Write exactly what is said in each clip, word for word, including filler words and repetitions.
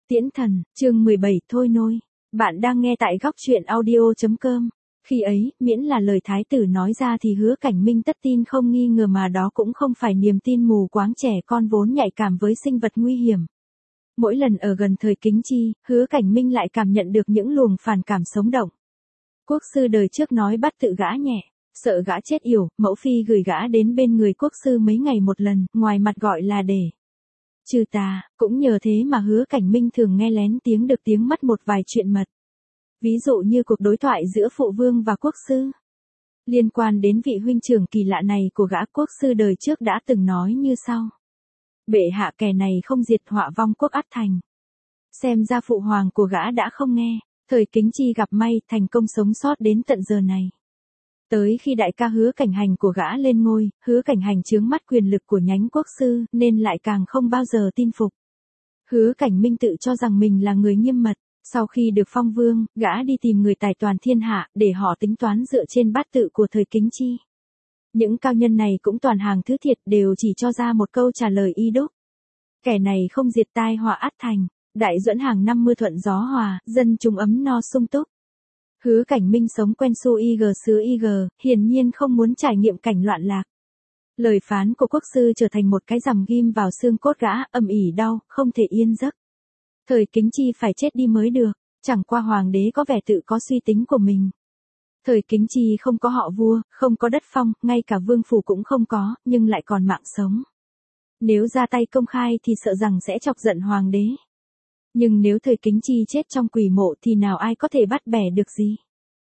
Tiễn thần, chương mười bảy thôi nôi. Bạn đang nghe tại góc truyện audio chấm com. Khi ấy, miễn là lời thái tử nói ra thì Hứa Cảnh Minh tất tin không nghi ngờ, mà đó cũng không phải niềm tin mù quáng trẻ con vốn nhạy cảm với sinh vật nguy hiểm. Mỗi lần ở gần thời Kính Chi, Hứa Cảnh Minh lại cảm nhận được những luồng phản cảm sống động. Quốc sư đời trước nói bắt tự gã nhẹ, sợ gã chết yểu, mẫu phi gửi gã đến bên người quốc sư mấy ngày một lần, ngoài mặt gọi là để trừ tà, cũng nhờ thế mà Hứa Cảnh Minh thường nghe lén tiếng được tiếng mất một vài chuyện mật. Ví dụ như cuộc đối thoại giữa phụ vương và quốc sư. Liên quan đến vị huynh trưởng kỳ lạ này của gã, quốc sư đời trước đã từng nói như sau: bệ hạ, kẻ này không diệt họa vong quốc ắt thành. Xem ra phụ hoàng của gã đã không nghe. Thời Kính Chi gặp may, thành công sống sót đến tận giờ này. Tới khi đại ca Hứa Cảnh Hành của gã lên ngôi, Hứa Cảnh Hành chướng mắt quyền lực của nhánh quốc sư, nên lại càng không bao giờ tin phục. Hứa Cảnh Minh tự cho rằng mình là người nghiêm mật. Sau khi được phong vương, gã đi tìm người tài toàn thiên hạ, để họ tính toán dựa trên bát tự của thời Kính Chi. Những cao nhân này cũng toàn hàng thứ thiệt, đều chỉ cho ra một câu trả lời y đúc: kẻ này không diệt tai họa ắt thành. Đại duẫn hàng năm mưa thuận gió hòa, dân chúng ấm no sung túc. Hứa Cảnh Minh sống quen su ig xứ ig, hiển nhiên không muốn trải nghiệm cảnh loạn lạc. Lời phán của quốc sư trở thành một cái rằm ghim vào xương cốt gã, âm ỉ đau, không thể yên giấc. Thời Kính Chi phải chết đi mới được, chẳng qua hoàng đế có vẻ tự có suy tính của mình. Thời Kính Chi không có họ vua, không có đất phong, ngay cả vương phủ cũng không có, nhưng lại còn mạng sống. Nếu ra tay công khai thì sợ rằng sẽ chọc giận hoàng đế. Nhưng nếu thời Kính Chi chết trong quỷ mộ thì nào ai có thể bắt bẻ được gì.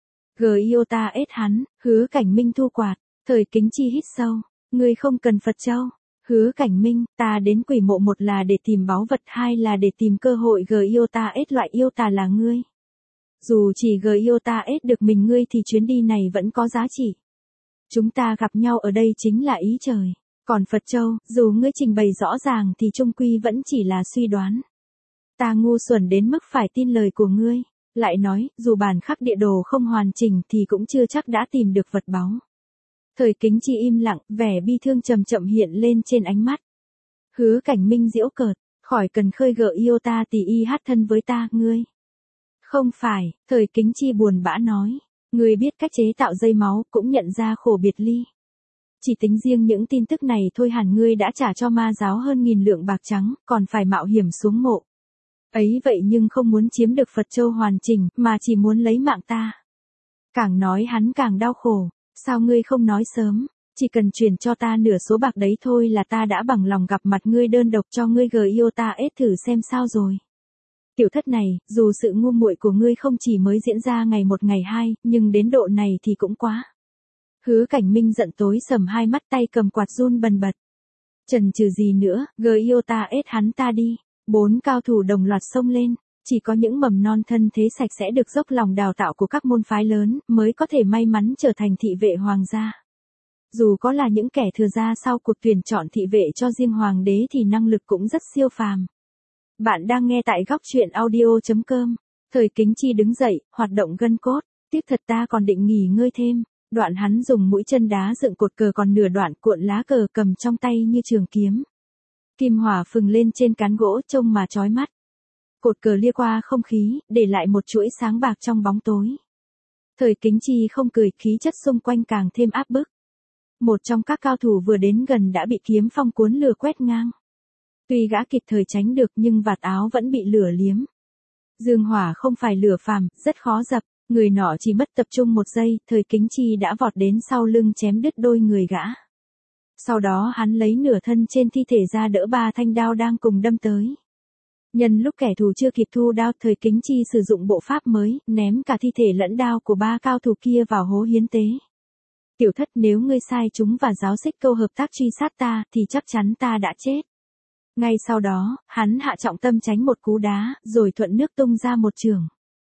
Giota ết hắn, Hứa Cảnh Minh thu quạt. Thời Kính Chi hít sâu: ngươi không cần Phật châu. Hứa Cảnh Minh, ta đến quỷ mộ một là để tìm báu vật, hai là để tìm cơ hội. Giota ết loại yêu tà là ngươi. Dù chỉ Giota ết được mình ngươi thì chuyến đi này vẫn có giá trị. Chúng ta gặp nhau ở đây chính là ý trời. Còn Phật châu, dù ngươi trình bày rõ ràng thì chung quy vẫn chỉ là suy đoán. Ta ngu xuẩn đến mức phải tin lời của ngươi. Lại nói, dù bản khắc địa đồ không hoàn chỉnh thì cũng chưa chắc đã tìm được vật báu. Thời Kính Chi im lặng, vẻ bi thương chậm chậm hiện lên trên ánh mắt. Hứa Cảnh Minh giễu cợt: khỏi cần khơi gợi yêu ta tỉ y hát thân với ta, ngươi. Không phải, Thời Kính Chi buồn bã nói. Ngươi biết cách chế tạo dây máu, cũng nhận ra khổ biệt ly. Chỉ tính riêng những tin tức này thôi hẳn ngươi đã trả cho ma giáo hơn nghìn lượng bạc trắng, còn phải mạo hiểm xuống mộ. Ấy vậy nhưng không muốn chiếm được Phật châu hoàn chỉnh, mà chỉ muốn lấy mạng ta. Càng nói hắn càng đau khổ. Sao ngươi không nói sớm? Chỉ cần chuyển cho ta nửa số bạc đấy thôi là ta đã bằng lòng gặp mặt ngươi đơn độc cho ngươi Giota ết thử xem sao rồi. Tiểu thất này, dù sự ngu muội của ngươi không chỉ mới diễn ra ngày một ngày hai, nhưng đến độ này thì cũng quá. Hứa Cảnh Minh giận tối sầm hai mắt, tay cầm quạt run bần bật. Chần chừ gì nữa, Giota ết hắn ta đi. Bốn cao thủ đồng loạt xông lên. Chỉ có những mầm non thân thế sạch sẽ được dốc lòng đào tạo của các môn phái lớn, mới có thể may mắn trở thành thị vệ hoàng gia. Dù có là những kẻ thừa gia sau cuộc tuyển chọn thị vệ cho riêng hoàng đế thì năng lực cũng rất siêu phàm. Bạn đang nghe tại góc truyện audio chấm com. Thời Kính Chi đứng dậy, hoạt động gân cốt. Tiếc thật, ta còn định nghỉ ngơi thêm. Đoạn hắn dùng mũi chân đá dựng cột cờ còn nửa đoạn, cuộn lá cờ cầm trong tay như trường kiếm. Kim hỏa phừng lên trên cán gỗ trông mà chói mắt. Cột cờ lia qua không khí, để lại một chuỗi sáng bạc trong bóng tối. Thời Kính Chi không cười, khí chất xung quanh càng thêm áp bức. Một trong các cao thủ vừa đến gần đã bị kiếm phong cuốn lửa quét ngang. Tuy gã kịp thời tránh được nhưng vạt áo vẫn bị lửa liếm. Dương hỏa không phải lửa phàm, rất khó dập. Người nọ chỉ mất tập trung một giây, Thời Kính Chi đã vọt đến sau lưng chém đứt đôi người gã. Sau đó hắn lấy nửa thân trên thi thể ra đỡ ba thanh đao đang cùng đâm tới. Nhân lúc kẻ thù chưa kịp thu đao, Thời Kính Chi sử dụng bộ pháp mới, ném cả thi thể lẫn đao của ba cao thủ kia vào hố hiến tế. Tiểu thất, nếu ngươi sai chúng và giáo xích câu hợp tác truy sát ta, thì chắc chắn ta đã chết. Ngay sau đó, hắn hạ trọng tâm tránh một cú đá, rồi thuận nước tung ra một trường.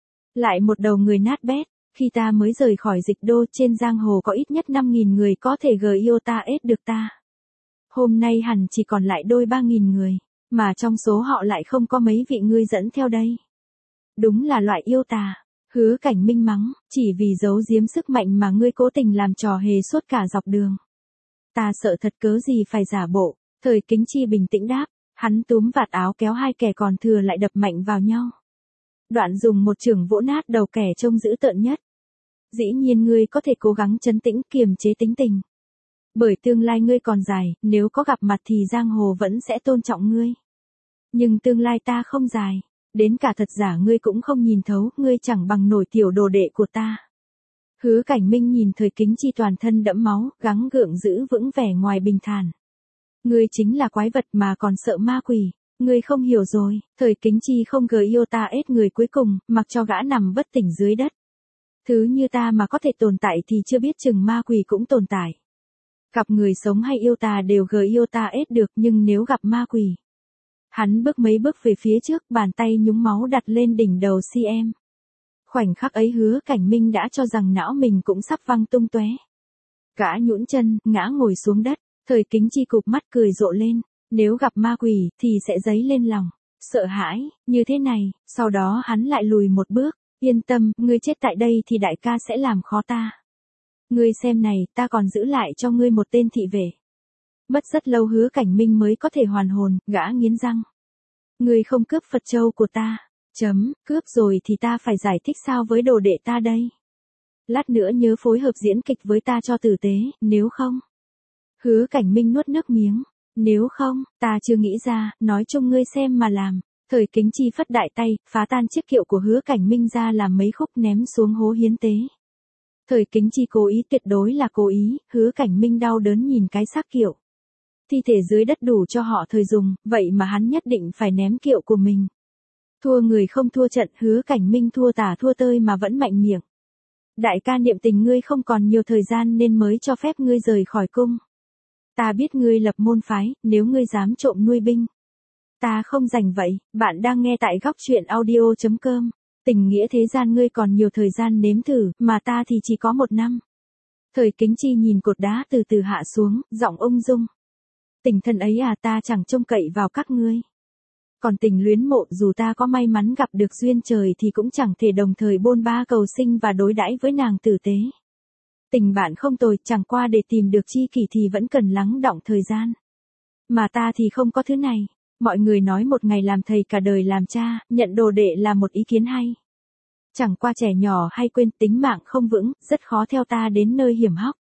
Lại một đầu người nát bét. Khi ta mới rời khỏi dịch đô, trên giang hồ có ít nhất năm nghìn người có thể Giota ết được ta. Hôm nay hẳn chỉ còn lại đôi ba nghìn người, mà trong số họ lại không có mấy vị ngươi dẫn theo đây. Đúng là loại yêu tà. Hứa Cảnh Minh mắng, chỉ vì giấu giếm sức mạnh mà ngươi cố tình làm trò hề suốt cả dọc đường. Ta sợ thật, cớ gì phải giả bộ. Thời Kính Chi bình tĩnh đáp, Hắn túm vạt áo kéo hai kẻ còn thừa lại đập mạnh vào nhau. Đoạn dùng một chưởng vỗ nát đầu kẻ trông dữ tợn nhất. Dĩ nhiên ngươi có thể cố gắng trấn tĩnh kiềm chế tính tình. Bởi tương lai ngươi còn dài, nếu có gặp mặt thì giang hồ vẫn sẽ tôn trọng ngươi. Nhưng tương lai ta không dài, đến cả thật giả ngươi cũng không nhìn thấu, ngươi chẳng bằng nổi tiểu đồ đệ của ta. Hứa Cảnh Minh nhìn Thời Kính Chi toàn thân đẫm máu, gắng gượng giữ vững vẻ ngoài bình thản. Ngươi chính là quái vật mà còn sợ ma quỷ, ngươi không hiểu rồi, Thời Kính Chi không gờ yêu ta ết người cuối cùng, mặc cho gã nằm bất tỉnh dưới đất. Thứ như ta mà có thể tồn tại thì chưa biết chừng ma quỷ cũng tồn tại. Gặp người sống hay yêu ta đều gờ yêu ta ết được, nhưng nếu gặp ma quỷ. Hắn bước mấy bước về phía trước, bàn tay nhúng máu đặt lên đỉnh đầu si em. Khoảnh khắc ấy Hứa Cảnh Minh đã cho rằng não mình cũng sắp văng tung tóe. Gã nhũn chân, ngã ngồi xuống đất, Thời Kính Chi cụp mắt cười rộ lên, nếu gặp ma quỷ thì sẽ dấy lên lòng sợ hãi, như thế này, sau đó hắn lại lùi một bước, yên tâm, ngươi chết tại đây thì đại ca sẽ làm khó ta. Ngươi xem này, ta còn giữ lại cho ngươi một tên thị vệ. Mất rất lâu Hứa Cảnh Minh mới có thể hoàn hồn, gã nghiến răng. Ngươi không cướp Phật châu của ta. Chấm, cướp rồi thì ta phải giải thích sao với đồ đệ ta đây? Lát nữa nhớ phối hợp diễn kịch với ta cho tử tế, nếu không. Hứa Cảnh Minh nuốt nước miếng. Nếu không, ta chưa nghĩ ra, nói chung ngươi xem mà làm. Thời Kính Chi phất đại tay, phá tan chiếc kiệu của Hứa Cảnh Minh ra làm mấy khúc ném xuống hố hiến tế. Thời Kính Chi cố ý, tuyệt đối là cố ý, Hứa Cảnh Minh đau đớn nhìn cái xác kiệu. Thi thể dưới đất đủ cho họ thời dùng, vậy mà hắn nhất định phải ném kiệu của mình. Thua người không thua trận, Hứa Cảnh Minh thua tả thua tơi mà vẫn mạnh miệng. Đại ca niệm tình ngươi không còn nhiều thời gian nên mới cho phép ngươi rời khỏi cung. Ta biết ngươi lập môn phái, nếu ngươi dám trộm nuôi binh. Ta không rảnh vậy, bạn đang nghe tại góc truyện audio chấm com. Tình nghĩa thế gian ngươi còn nhiều thời gian nếm thử, mà ta thì chỉ có một năm. Thời Kính Chi nhìn cột đá từ từ hạ xuống, giọng ung dung. Tình thân ấy à, ta chẳng trông cậy vào các ngươi. Còn tình luyến mộ, dù ta có may mắn gặp được duyên trời thì cũng chẳng thể đồng thời bôn ba cầu sinh và đối đãi với nàng tử tế. Tình bạn không tồi, chẳng qua để tìm được tri kỷ thì vẫn cần lắng đọng thời gian. Mà ta thì không có thứ này. Mọi người nói một ngày làm thầy cả đời làm cha, nhận đồ đệ là một ý kiến hay. Chẳng qua trẻ nhỏ hay quên, tính mạng không vững, rất khó theo ta đến nơi hiểm hóc.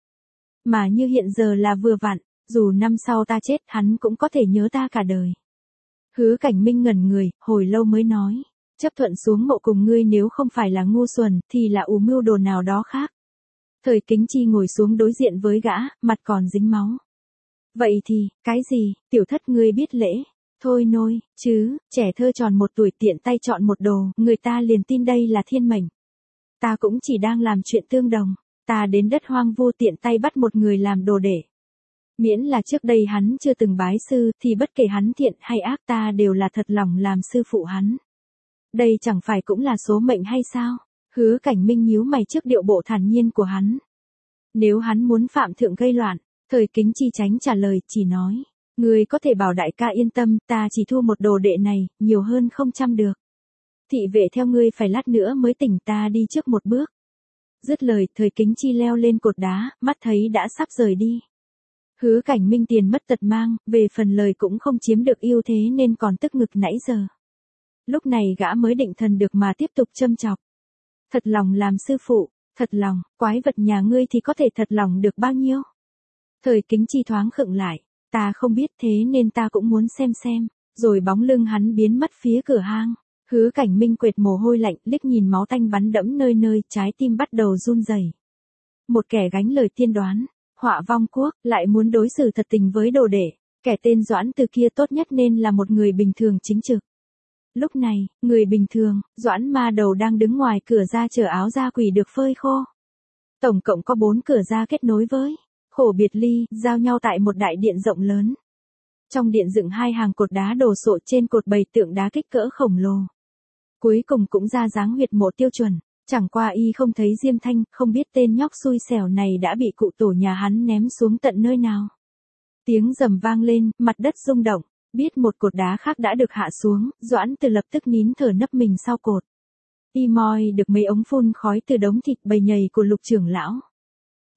Mà như hiện giờ là vừa vặn, dù năm sau ta chết hắn cũng có thể nhớ ta cả đời. Hứa Cảnh Minh ngẩn người, hồi lâu mới nói. Chấp thuận xuống mộ cùng ngươi nếu không phải là ngu xuẩn, thì là ủ mưu đồ nào đó khác. Thời Kính Chi ngồi xuống đối diện với gã, mặt còn dính máu. Vậy thì, cái gì, tiểu thất ngươi biết lễ. Thôi nôi, chứ, trẻ thơ tròn một tuổi tiện tay chọn một đồ, người ta liền tin đây là thiên mệnh. Ta cũng chỉ đang làm chuyện tương đồng, ta đến đất hoang vu tiện tay bắt một người làm đồ đệ. Miễn là trước đây hắn chưa từng bái sư, thì bất kể hắn thiện hay ác ta đều là thật lòng làm sư phụ hắn. Đây chẳng phải cũng là số mệnh hay sao? Hứa Cảnh Minh nhíu mày trước điệu bộ thản nhiên của hắn. Nếu hắn muốn phạm thượng gây loạn, Thời Kính Chi tránh trả lời, chỉ nói. Ngươi có thể bảo đại ca yên tâm, ta chỉ thu một đồ đệ này, nhiều hơn không chăm được. Thị vệ theo ngươi phải lát nữa mới tỉnh, ta đi trước một bước. Dứt lời, Thời Kính Chi leo lên cột đá, mắt thấy đã sắp rời đi. Hứa Cảnh Minh tiền mất tật mang, về phần lời cũng không chiếm được ưu thế nên còn tức ngực nãy giờ. Lúc này gã mới định thần được mà tiếp tục châm chọc. Thật lòng làm sư phụ, thật lòng, quái vật nhà ngươi thì có thể thật lòng được bao nhiêu? Thời Kính Chi thoáng khựng lại. Ta không biết, thế nên ta cũng muốn xem xem, rồi bóng lưng hắn biến mất phía cửa hang. Hứa Cảnh Minh quệt mồ hôi lạnh, liếc nhìn máu tanh bắn đẫm nơi nơi, trái tim bắt đầu run rẩy. Một kẻ gánh lời tiên đoán, họa vong quốc, lại muốn đối xử thật tình với đồ đệ, kẻ tên Doãn Từ kia tốt nhất nên là một người bình thường chính trực. Lúc này, người bình thường, Doãn Ma Đầu đang đứng ngoài cửa ra chờ áo da quỷ được phơi khô. Tổng cộng có bốn cửa ra kết nối với khổ biệt ly, giao nhau tại một đại điện rộng lớn. Trong điện dựng hai hàng cột đá đồ sộ, trên cột bày tượng đá kích cỡ khổng lồ. Cuối cùng cũng ra dáng huyệt mộ tiêu chuẩn, chẳng qua y không thấy Diêm Thanh, không biết tên nhóc xui xẻo này đã bị cụ tổ nhà hắn ném xuống tận nơi nào. Tiếng rầm vang lên, mặt đất rung động, biết một cột đá khác đã được hạ xuống, Doãn Từ lập tức nín thở nấp mình sau cột. Y moi được mấy ống phun khói từ đống thịt bầy nhầy của Lục trưởng lão.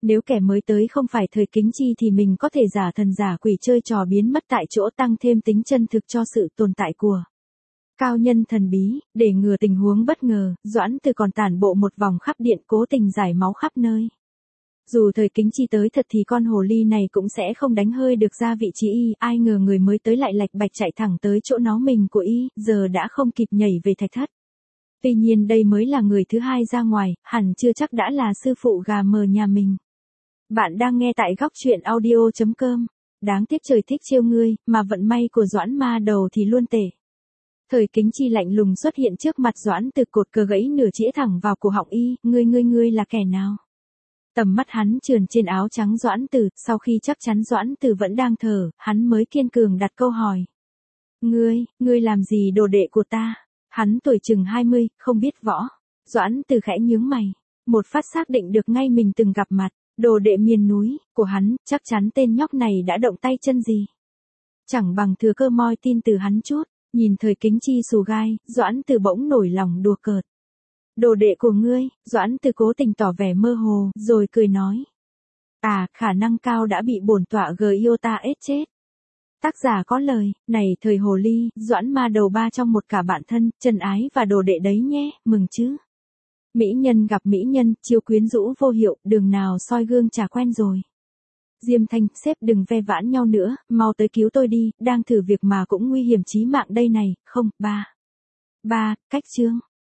Nếu kẻ mới tới không phải Thời Kính Chi thì mình có thể giả thần giả quỷ chơi trò biến mất tại chỗ, tăng thêm tính chân thực cho sự tồn tại của cao nhân thần bí. Để ngừa tình huống bất ngờ, Doãn Từ còn tản bộ một vòng khắp điện, cố tình rải máu khắp nơi. Dù Thời Kính Chi tới thật thì con hồ ly này cũng sẽ không đánh hơi được ra vị trí y, ai ngờ người mới tới lại lạch bạch chạy thẳng tới chỗ nó mình của y, giờ đã không kịp nhảy về thạch thất. Tuy nhiên đây mới là người thứ hai ra ngoài, hẳn chưa chắc đã là sư phụ gà mờ nhà mình. Bạn đang nghe tại góc truyện audio chấm com. Đáng tiếc trời thích trêu ngươi, mà vận may của Doãn ma đầu thì luôn tệ. Thời Kính Chi lạnh lùng xuất hiện trước mặt Doãn Từ, cột cờ gãy nửa chĩa thẳng vào cổ họng y, ngươi ngươi ngươi là kẻ nào? Tầm mắt hắn trườn trên áo trắng Doãn Từ, sau khi chắc chắn Doãn Từ vẫn đang thở, hắn mới kiên cường đặt câu hỏi. Ngươi, ngươi làm gì đồ đệ của ta? Hắn tuổi chừng hai mươi, không biết võ. Doãn Từ khẽ nhướng mày, một phát xác định được ngay mình từng gặp mặt, đồ đệ miền núi của hắn, chắc chắn tên nhóc này đã động tay chân gì. Chẳng bằng thừa cơ moi tin từ hắn chút. Nhìn Thời Kính Chi xù gai, Doãn Từ bỗng nổi lòng đùa cợt. Đồ đệ của ngươi? Doãn Từ cố tình tỏ vẻ mơ hồ, rồi cười nói. À, khả năng cao đã bị bổn tọa gờ yêu ta ết chết. Tác giả có lời, này Thời hồ ly, Doãn ma đầu ba trong một cả bạn thân, chân ái và đồ đệ đấy nhé, mừng chứ. Mỹ nhân gặp mỹ nhân, chiêu quyến rũ vô hiệu, đường nào soi gương chả quen rồi. Diêm Thanh, sếp đừng ve vãn nhau nữa, mau tới cứu tôi đi, đang thử việc mà cũng nguy hiểm chí mạng đây này, không, ba. Ba, cách chương.